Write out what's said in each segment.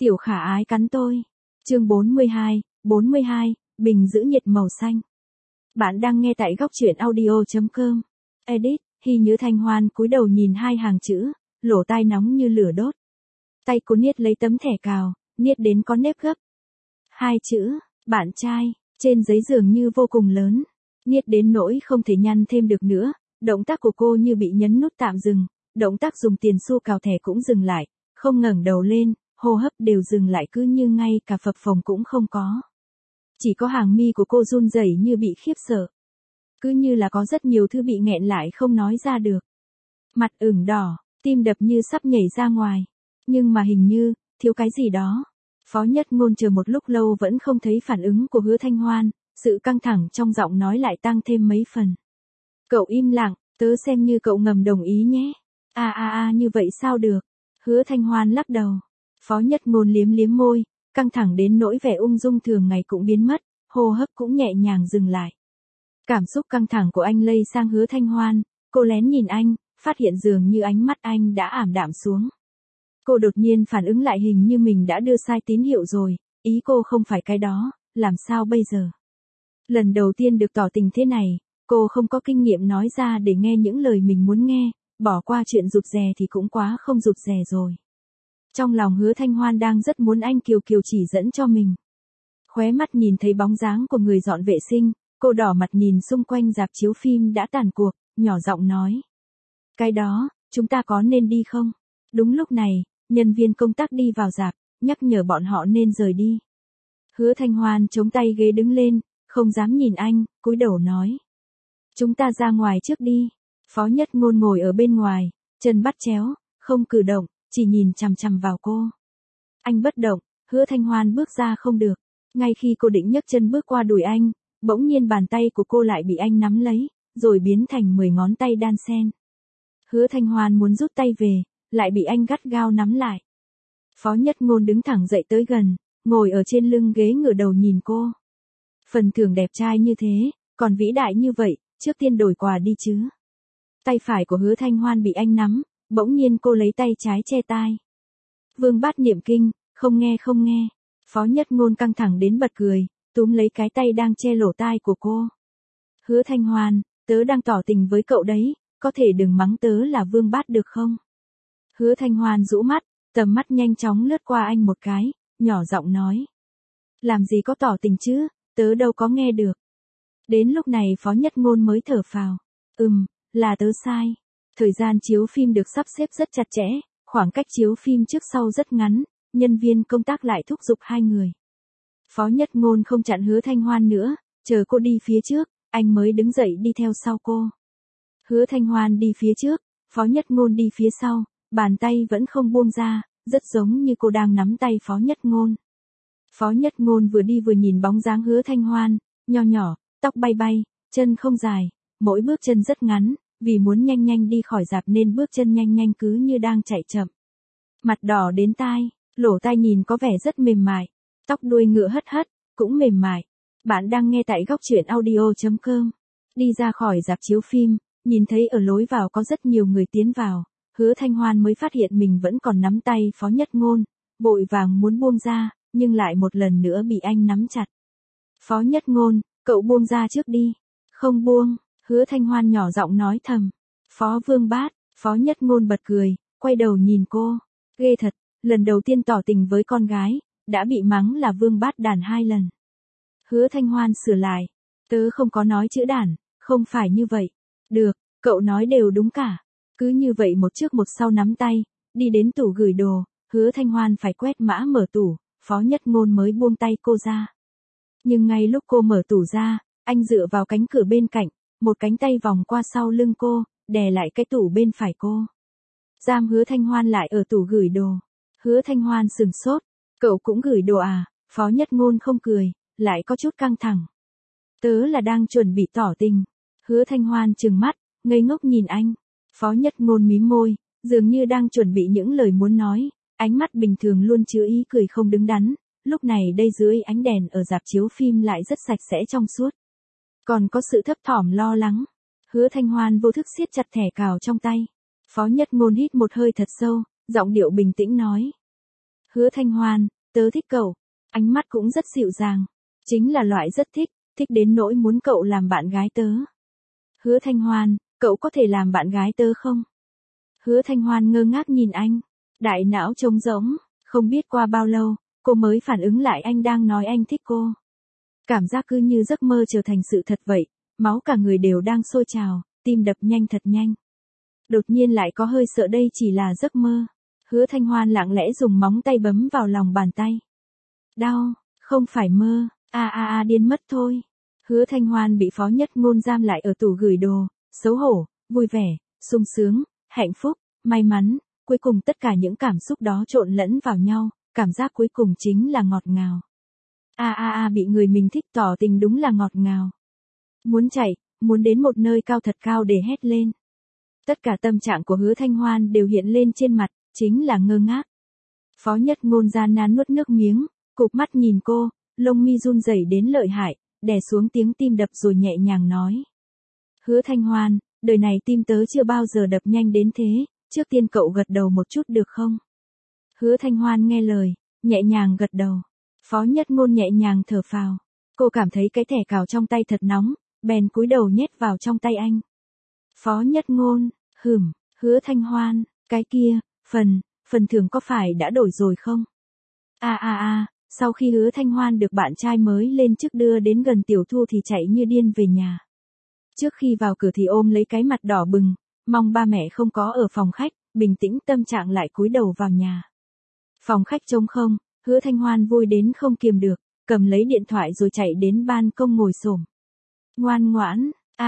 Tiểu khả ái cắn tôi. Chương 42, bình giữ nhiệt màu xanh. Bạn đang nghe tại góc truyện audio.com. Edit, Hy Nhớ Thanh Hoan cúi đầu nhìn hai hàng chữ, lỗ tai nóng như lửa đốt. Tay cô niết lấy tấm thẻ cào, niết đến có nếp gấp. Hai chữ, bạn trai, trên giấy dường như vô cùng lớn. Niết đến nỗi không thể nhăn thêm được nữa, động tác của cô như bị nhấn nút tạm dừng, động tác dùng tiền xu cào thẻ cũng dừng lại, không ngẩng đầu lên, hô hấp đều dừng lại cứ như ngay cả phập phồng cũng không có. Chỉ có hàng mi của cô run rẩy như bị khiếp sợ. Cứ như là có rất nhiều thứ bị nghẹn lại không nói ra được. Mặt ửng đỏ, tim đập như sắp nhảy ra ngoài. Nhưng mà hình như, thiếu cái gì đó. Phó Nhất Ngôn chờ một lúc lâu vẫn không thấy phản ứng của Hứa Thanh Hoan, sự căng thẳng trong giọng nói lại tăng thêm mấy phần. Cậu im lặng, tớ xem như cậu ngầm đồng ý nhé. Như vậy sao được? Hứa Thanh Hoan lắc đầu. Phó Nhất Ngôn liếm liếm môi, căng thẳng đến nỗi vẻ ung dung thường ngày cũng biến mất, hô hấp cũng nhẹ nhàng dừng lại. Cảm xúc căng thẳng của anh lây sang Hứa Thanh Hoan, cô lén nhìn anh, phát hiện dường như ánh mắt anh đã ảm đạm xuống. Cô đột nhiên phản ứng lại hình như mình đã đưa sai tín hiệu rồi, ý cô không phải cái đó, làm sao bây giờ? Lần đầu tiên được tỏ tình thế này, cô không có kinh nghiệm nói ra để nghe những lời mình muốn nghe, bỏ qua chuyện rụt rè thì cũng quá không rụt rè rồi. Trong lòng Hứa Thanh Hoan đang rất muốn anh kiều kiều chỉ dẫn cho mình. Khóe mắt nhìn thấy bóng dáng của người dọn vệ sinh, cô đỏ mặt nhìn xung quanh rạp chiếu phim đã tàn cuộc, nhỏ giọng nói. Cái đó, chúng ta có nên đi không? Đúng lúc này, nhân viên công tác đi vào rạp, nhắc nhở bọn họ nên rời đi. Hứa Thanh Hoan chống tay ghế đứng lên, không dám nhìn anh, cúi đầu nói. Chúng ta ra ngoài trước đi. Phó Nhất Ngôn ngồi ở bên ngoài, chân bắt chéo, không cử động, chỉ nhìn chằm chằm vào cô. Anh bất động, Hứa Thanh Hoan bước ra không được. Ngay khi cô định nhấc chân bước qua đùi anh, bỗng nhiên bàn tay của cô lại bị anh nắm lấy, rồi biến thành 10 ngón tay đan xen. Hứa Thanh Hoan muốn rút tay về, lại bị anh gắt gao nắm lại. Phó Nhất Ngôn đứng thẳng dậy tới gần, ngồi ở trên lưng ghế ngửa đầu nhìn cô. Phần thưởng đẹp trai như thế, còn vĩ đại như vậy, trước tiên đổi quà đi chứ. Tay phải của Hứa Thanh Hoan bị anh nắm, bỗng nhiên cô lấy tay trái che tai. Vương Bát niệm kinh, không nghe. Phó Nhất Ngôn căng thẳng đến bật cười, túm lấy cái tay đang che lỗ tai của cô. Hứa Thanh Hoan, tớ đang tỏ tình với cậu đấy, có thể đừng mắng tớ là Vương Bát được không? Hứa Thanh Hoan rũ mắt, tầm mắt nhanh chóng lướt qua anh một cái, nhỏ giọng nói. Làm gì có tỏ tình chứ, tớ đâu có nghe được. Đến lúc này Phó Nhất Ngôn mới thở phào. Là tớ sai. Thời gian chiếu phim được sắp xếp rất chặt chẽ, khoảng cách chiếu phim trước sau rất ngắn, nhân viên công tác lại thúc giục hai người. Phó Nhất Ngôn không chặn Hứa Thanh Hoan nữa, chờ cô đi phía trước, anh mới đứng dậy đi theo sau cô. Hứa Thanh Hoan đi phía trước, Phó Nhất Ngôn đi phía sau, bàn tay vẫn không buông ra, rất giống như cô đang nắm tay Phó Nhất Ngôn. Phó Nhất Ngôn vừa đi vừa nhìn bóng dáng Hứa Thanh Hoan, nho nhỏ, tóc bay bay, chân không dài, mỗi bước chân rất ngắn, vì muốn nhanh nhanh đi khỏi rạp nên bước chân nhanh cứ như đang chạy chậm. Mặt đỏ đến tai, lỗ tai nhìn có vẻ rất mềm mại, tóc đuôi ngựa hất, cũng mềm mại. Bạn đang nghe tại góc truyện audio.com. Đi ra khỏi rạp chiếu phim, nhìn thấy ở lối vào có rất nhiều người tiến vào, Hứa Thanh Hoan mới phát hiện mình vẫn còn nắm tay Phó Nhất Ngôn, vội vàng muốn buông ra, nhưng lại một lần nữa bị anh nắm chặt. Phó Nhất Ngôn, cậu buông ra trước đi. Không buông, Hứa Thanh Hoan nhỏ giọng nói thầm. Phó Vương Bát, Phó Nhất Ngôn bật cười, quay đầu nhìn cô. Ghê thật, lần đầu tiên tỏ tình với con gái, đã bị mắng là Vương Bát đàn 2 lần. Hứa Thanh Hoan sửa lại. Tớ không có nói chữ đàn, không phải như vậy. Được, cậu nói đều đúng cả. Cứ như vậy một trước một sau nắm tay, đi đến tủ gửi đồ, Hứa Thanh Hoan phải quét mã mở tủ, Phó Nhất Ngôn mới buông tay cô ra. Nhưng ngay lúc cô mở tủ ra, anh dựa vào cánh cửa bên cạnh, một cánh tay vòng qua sau lưng cô, đè lại cái tủ bên phải cô. Giam Hứa Thanh Hoan lại ở tủ gửi đồ. Hứa Thanh Hoan sừng sốt, cậu cũng gửi đồ à? Phó Nhất Ngôn không cười, lại có chút căng thẳng. Tớ là đang chuẩn bị tỏ tình. Hứa Thanh Hoan trừng mắt, ngây ngốc nhìn anh. Phó Nhất Ngôn mím môi, dường như đang chuẩn bị những lời muốn nói, ánh mắt bình thường luôn chứa ý cười không đứng đắn, lúc này đây dưới ánh đèn ở rạp chiếu phim lại rất sạch sẽ trong suốt. Còn có sự thấp thỏm lo lắng. Hứa Thanh Hoan vô thức siết chặt thẻ cào trong tay. Phó Nhất Ngôn hít một hơi thật sâu, giọng điệu bình tĩnh nói. Hứa Thanh Hoan, tớ thích cậu. Ánh mắt cũng rất dịu dàng. Chính là loại rất thích, thích đến nỗi muốn cậu làm bạn gái tớ. Hứa Thanh Hoan, cậu có thể làm bạn gái tớ không? Hứa Thanh Hoan ngơ ngác nhìn anh. Đại não trống rỗng, không biết qua bao lâu, cô mới phản ứng lại anh đang nói anh thích cô. Cảm giác cứ như giấc mơ trở thành sự thật vậy, máu cả người đều đang sôi trào, tim đập nhanh thật nhanh. Đột nhiên lại có hơi sợ đây chỉ là giấc mơ. Hứa Thanh Hoan lặng lẽ dùng móng tay bấm vào lòng bàn tay. Đau, không phải mơ, điên mất thôi. Hứa Thanh Hoan bị Phó Nhất Ngôn giam lại ở tủ gửi đồ, xấu hổ, vui vẻ, sung sướng, hạnh phúc, may mắn, cuối cùng tất cả những cảm xúc đó trộn lẫn vào nhau, cảm giác cuối cùng chính là ngọt ngào. Bị người mình thích tỏ tình đúng là ngọt ngào. Muốn chạy, muốn đến một nơi cao thật cao để hét lên. Tất cả tâm trạng của Hứa Thanh Hoan đều hiện lên trên mặt, chính là ngơ ngác. Phó Nhất Ngôn gian nan nuốt nước miếng, cụp mắt nhìn cô, lông mi run rẩy đến lợi hại, đè xuống tiếng tim đập rồi nhẹ nhàng nói. Hứa Thanh Hoan, đời này tim tớ chưa bao giờ đập nhanh đến thế, trước tiên cậu gật đầu một chút được không? Hứa Thanh Hoan nghe lời, nhẹ nhàng gật đầu. Phó Nhất Ngôn nhẹ nhàng thở phào. Cô cảm thấy cái thẻ cào trong tay thật nóng, bèn cúi đầu nhét vào trong tay anh. Phó Nhất Ngôn, Hứa Thanh Hoan, cái kia, phần thưởng có phải đã đổi rồi không? Sau khi Hứa Thanh Hoan được bạn trai mới lên chức đưa đến gần Tiểu Thu thì chạy như điên về nhà. Trước khi vào cửa thì ôm lấy cái mặt đỏ bừng, mong ba mẹ không có ở phòng khách, bình tĩnh tâm trạng lại cúi đầu vào nhà. Phòng khách trống không, Hứa Thanh Hoan vui đến không kiềm được, cầm lấy điện thoại rồi chạy đến ban công ngồi xổm. Ngoan ngoãn,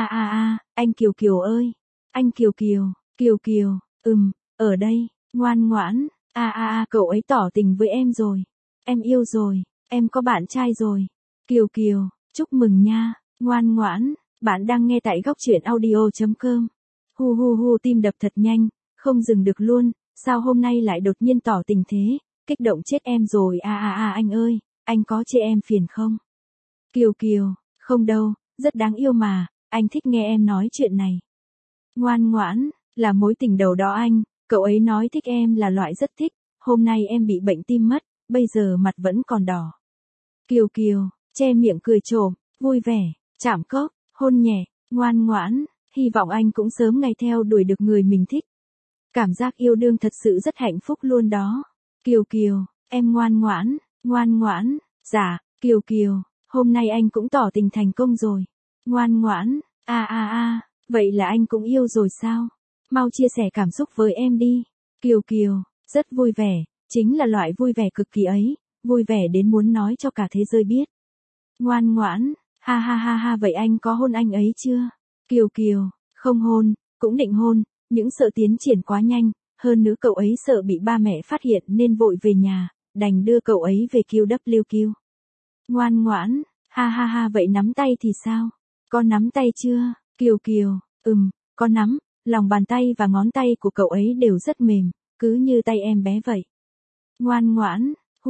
anh Kiều Kiều ơi, anh Kiều Kiều, ở đây, ngoan ngoãn, cậu ấy tỏ tình với em rồi, em yêu rồi, em có bạn trai rồi. Kiều Kiều, chúc mừng nha, ngoan ngoãn, bạn đang nghe tại góc truyện audio.com. Hu tim đập thật nhanh, không dừng được luôn, sao hôm nay lại đột nhiên tỏ tình thế, kích động chết em rồi. Anh ơi, anh có chê em phiền không? Kiều Kiều, không đâu, rất đáng yêu mà, anh thích nghe em nói chuyện này. Ngoan ngoãn, là mối tình đầu đó anh, cậu ấy nói thích em là loại rất thích, hôm nay em bị bệnh tim mất, bây giờ mặt vẫn còn đỏ. Kiều Kiều, che miệng cười trộm, vui vẻ, chạm cốc, hôn nhẹ, ngoan ngoãn, hy vọng anh cũng sớm ngày theo đuổi được người mình thích. Cảm giác yêu đương thật sự rất hạnh phúc luôn đó. Kiều Kiều, em ngoan ngoãn, dạ, Kiều Kiều, hôm nay anh cũng tỏ tình thành công rồi. Ngoan ngoãn, vậy là anh cũng yêu rồi sao? Mau chia sẻ cảm xúc với em đi. Kiều Kiều, rất vui vẻ, chính là loại vui vẻ cực kỳ ấy, vui vẻ đến muốn nói cho cả thế giới biết. Ngoan ngoãn, vậy anh có hôn anh ấy chưa? Kiều Kiều, không hôn, cũng định hôn, những sợ tiến triển quá nhanh, hơn nữa cậu ấy sợ bị ba mẹ phát hiện nên vội về nhà, đành đưa cậu ấy về QWQ. Ngoan ngoãn, vậy nắm tay thì sao? Có nắm tay chưa? Kiều Kiều, có nắm, lòng bàn tay và ngón tay của cậu ấy đều rất mềm, cứ như tay em bé vậy. Ngoan ngoãn,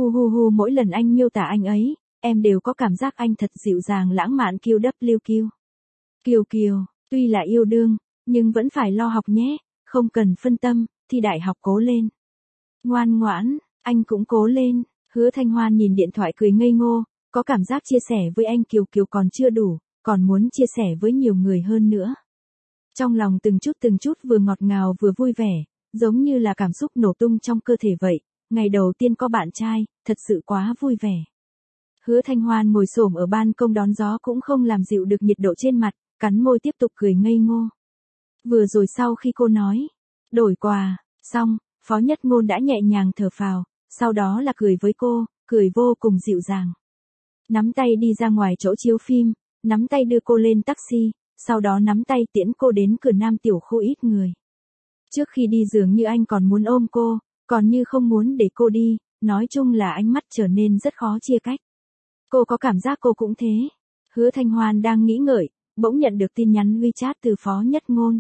mỗi lần anh miêu tả anh ấy, em đều có cảm giác anh thật dịu dàng lãng mạn QWQ. Kiều Kiều, tuy là yêu đương, nhưng vẫn phải lo học nhé, không cần phân tâm, thi đại học cố lên. Ngoan ngoãn, anh cũng cố lên. Hứa Thanh Hoan nhìn điện thoại cười ngây ngô, có cảm giác chia sẻ với anh Kiều Kiều còn chưa đủ, còn muốn chia sẻ với nhiều người hơn nữa. Trong lòng từng chút vừa ngọt ngào vừa vui vẻ, giống như là cảm xúc nổ tung trong cơ thể vậy, ngày đầu tiên có bạn trai, thật sự quá vui vẻ. Hứa Thanh Hoan ngồi xổm ở ban công đón gió cũng không làm dịu được nhiệt độ trên mặt, cắn môi tiếp tục cười ngây ngô. Vừa rồi sau khi cô nói, đổi quà, xong, Phó Nhất Ngôn đã nhẹ nhàng thở phào, sau đó là cười với cô, cười vô cùng dịu dàng. Nắm tay đi ra ngoài chỗ chiếu phim, nắm tay đưa cô lên taxi, sau đó nắm tay tiễn cô đến cửa Nam tiểu khu ít người. Trước khi đi dường như anh còn muốn ôm cô, còn như không muốn để cô đi, nói chung là ánh mắt trở nên rất khó chia cách. Cô có cảm giác cô cũng thế. Hứa Thanh Hoan đang nghĩ ngợi, bỗng nhận được tin nhắn WeChat từ Phó Nhất Ngôn.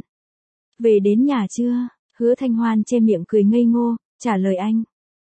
Về đến nhà chưa? Hứa Thanh Hoan che miệng cười ngây ngô, trả lời anh.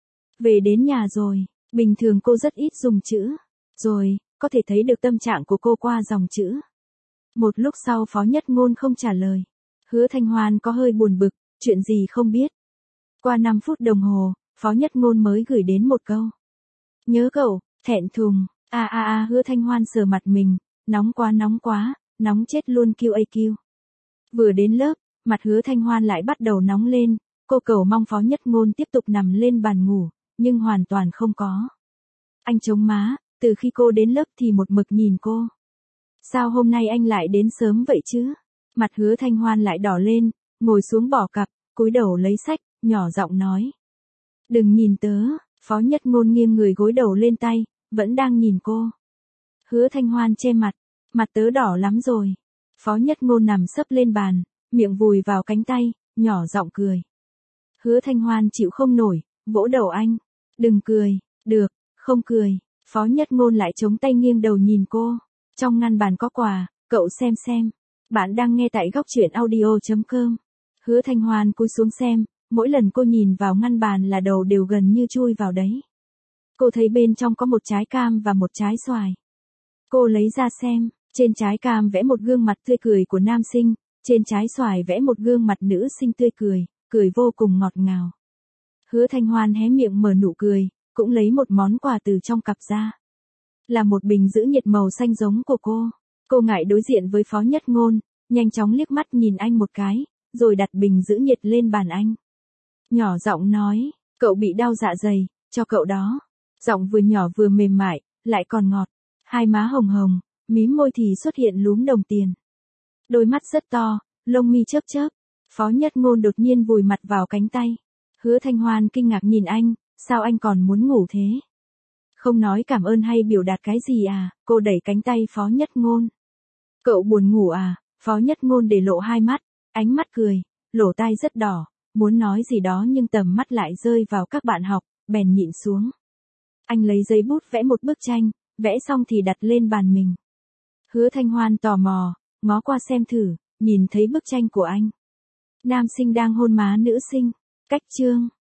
Về đến nhà rồi, bình thường cô rất ít dùng chữ. Rồi, có thể thấy được tâm trạng của cô qua dòng chữ. Một lúc sau Phó Nhất Ngôn không trả lời. Hứa Thanh Hoan có hơi buồn bực, chuyện gì không biết. Qua 5 phút đồng hồ, Phó Nhất Ngôn mới gửi đến một câu. Nhớ cậu, thẹn thùng, Hứa Thanh Hoan sờ mặt mình, nóng quá, nóng chết luôn QAQ. Vừa đến lớp, mặt Hứa Thanh Hoan lại bắt đầu nóng lên, cô cầu mong Phó Nhất Ngôn tiếp tục nằm lên bàn ngủ, nhưng hoàn toàn không có. Anh chống má, từ khi cô đến lớp thì một mực nhìn cô. Sao hôm nay anh lại đến sớm vậy chứ? Mặt Hứa Thanh Hoan lại đỏ lên, ngồi xuống bỏ cặp, cúi đầu lấy sách, nhỏ giọng nói. Đừng nhìn tớ, Phó Nhất Ngôn nghiêng người gối đầu lên tay, vẫn đang nhìn cô. Hứa Thanh Hoan che mặt tớ đỏ lắm rồi. Phó Nhất Ngôn nằm sấp lên bàn, miệng vùi vào cánh tay, nhỏ giọng cười. Hứa Thanh Hoan chịu không nổi, vỗ đầu anh. Đừng cười, được, không cười. Phó Nhất Ngôn lại chống tay nghiêng đầu nhìn cô. Trong ngăn bàn có quà, cậu xem. Bạn đang nghe tại góc truyện audio.com. Hứa Thanh Hoan cúi xuống xem, mỗi lần cô nhìn vào ngăn bàn là đầu đều gần như chui vào đấy. Cô thấy bên trong có một trái cam và một trái xoài. Cô lấy ra xem, trên trái cam vẽ một gương mặt tươi cười của nam sinh, trên trái xoài vẽ một gương mặt nữ sinh tươi cười vô cùng ngọt ngào. Hứa Thanh Hoan hé miệng mở nụ cười, cũng lấy một món quà từ trong cặp ra. Là một bình giữ nhiệt màu xanh giống của cô. Cô ngại đối diện với Phó Nhất Ngôn, nhanh chóng liếc mắt nhìn anh một cái, rồi đặt bình giữ nhiệt lên bàn anh. Nhỏ giọng nói, cậu bị đau dạ dày, cho cậu đó. Giọng vừa nhỏ vừa mềm mại, lại còn ngọt. Hai má hồng hồng, mím môi thì xuất hiện lúm đồng tiền. Đôi mắt rất to, lông mi chớp. Phó Nhất Ngôn đột nhiên vùi mặt vào cánh tay. Hứa Thanh Hoan kinh ngạc nhìn anh, sao anh còn muốn ngủ thế? Không nói cảm ơn hay biểu đạt cái gì à? Cô đẩy cánh tay Phó Nhất Ngôn. Cậu buồn ngủ à? Phó Nhất Ngôn để lộ hai mắt, ánh mắt cười, lỗ tai rất đỏ, muốn nói gì đó nhưng tầm mắt lại rơi vào các bạn học, bèn nhịn xuống. Anh lấy giấy bút vẽ một bức tranh, vẽ xong thì đặt lên bàn mình. Hứa Thanh Hoan tò mò, ngó qua xem thử, nhìn thấy bức tranh của anh. Nam sinh đang hôn má nữ sinh, cách chương.